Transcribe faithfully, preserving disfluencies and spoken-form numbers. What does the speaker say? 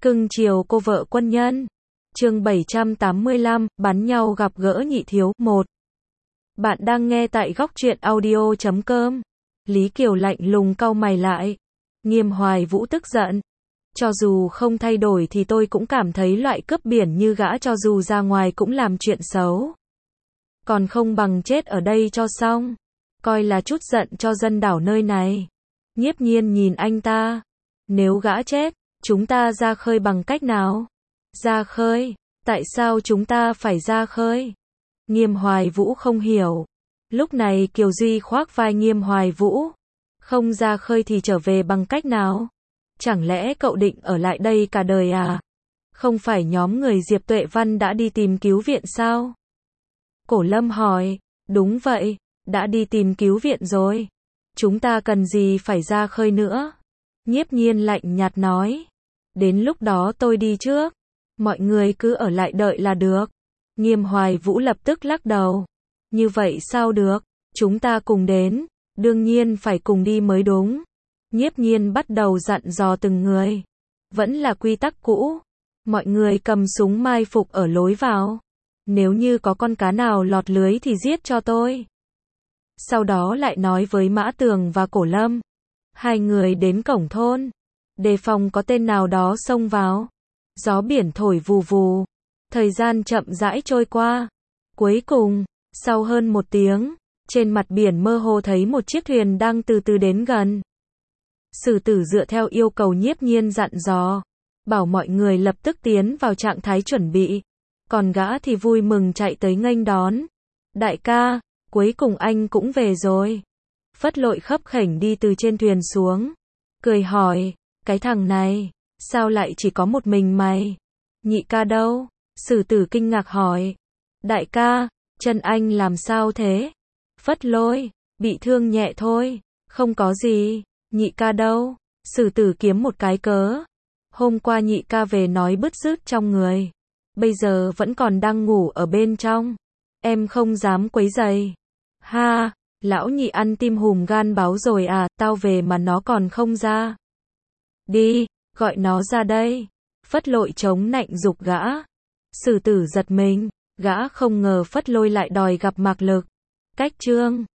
Cưng chiều cô vợ quân nhân. Chương bảy trăm tám mươi lăm, bắn nhau gặp gỡ nhị thiếu. một. Bạn đang nghe tại góc truyện audio chấm com. Lý Kiều lạnh lùng cau mày lại. Nghiêm Hoài Vũ tức giận. Cho dù không thay đổi thì tôi cũng cảm thấy loại cướp biển như gã cho dù ra ngoài cũng làm chuyện xấu. Còn không bằng chết ở đây cho xong. Coi là chút giận cho dân đảo nơi này. Nhiếp Nhiên nhìn anh ta. Nếu gã chết, chúng ta ra khơi bằng cách nào? Ra khơi? Tại sao chúng ta phải ra khơi? Nghiêm Hoài Vũ không hiểu. Lúc này Kiều Duy khoác vai Nghiêm Hoài Vũ. Không ra khơi thì trở về bằng cách nào? Chẳng lẽ cậu định ở lại đây cả đời à? Không phải nhóm người Diệp Tuệ Văn đã đi tìm cứu viện sao? Cổ Lâm hỏi. Đúng vậy, đã đi tìm cứu viện rồi. Chúng ta cần gì phải ra khơi nữa? Nhiếp Nhiên lạnh nhạt nói. Đến lúc đó tôi đi trước. Mọi người cứ ở lại đợi là được. Nghiêm Hoài Vũ lập tức lắc đầu. Như vậy sao được? Chúng ta cùng đến. Đương nhiên phải cùng đi mới đúng. Nhiếp Nhiên bắt đầu dặn dò từng người. Vẫn là quy tắc cũ. Mọi người cầm súng mai phục ở lối vào. Nếu như có con cá nào lọt lưới thì giết cho tôi. Sau đó lại nói với Mã Tường và Cổ Lâm. Hai người đến cổng thôn. Đề phòng có tên nào đó xông vào. Gió biển thổi vù vù. Thời gian chậm rãi trôi qua. Cuối cùng, sau hơn một tiếng, trên mặt biển mơ hồ thấy một chiếc thuyền đang từ từ đến gần. Sử Tử dựa theo yêu cầu Nhiếp Nhiên dặn dò. Bảo mọi người lập tức tiến vào trạng thái chuẩn bị. Còn gã thì vui mừng chạy tới nghênh đón. Đại ca, cuối cùng anh cũng về rồi. Phất Lội khấp khểnh đi từ trên thuyền xuống. Cười hỏi, cái thằng này, sao lại chỉ có một mình mày? Nhị ca đâu? Sử Tử kinh ngạc hỏi. Đại ca, chân anh làm sao thế? Phất Lôi, bị thương nhẹ thôi, không có gì. Nhị ca đâu? Sử Tử kiếm một cái cớ. Hôm qua nhị ca về nói bứt rứt trong người. Bây giờ vẫn còn đang ngủ ở bên trong. Em không dám quấy rầy. Ha, lão nhị ăn tim hùm gan báo rồi à, tao về mà nó còn không ra. Đi, gọi nó ra đây. Phất Lội chống nạnh giục gã. Sử Tử giật mình, gã không ngờ Phất Lôi lại đòi gặp Mạc Lực. Cách chương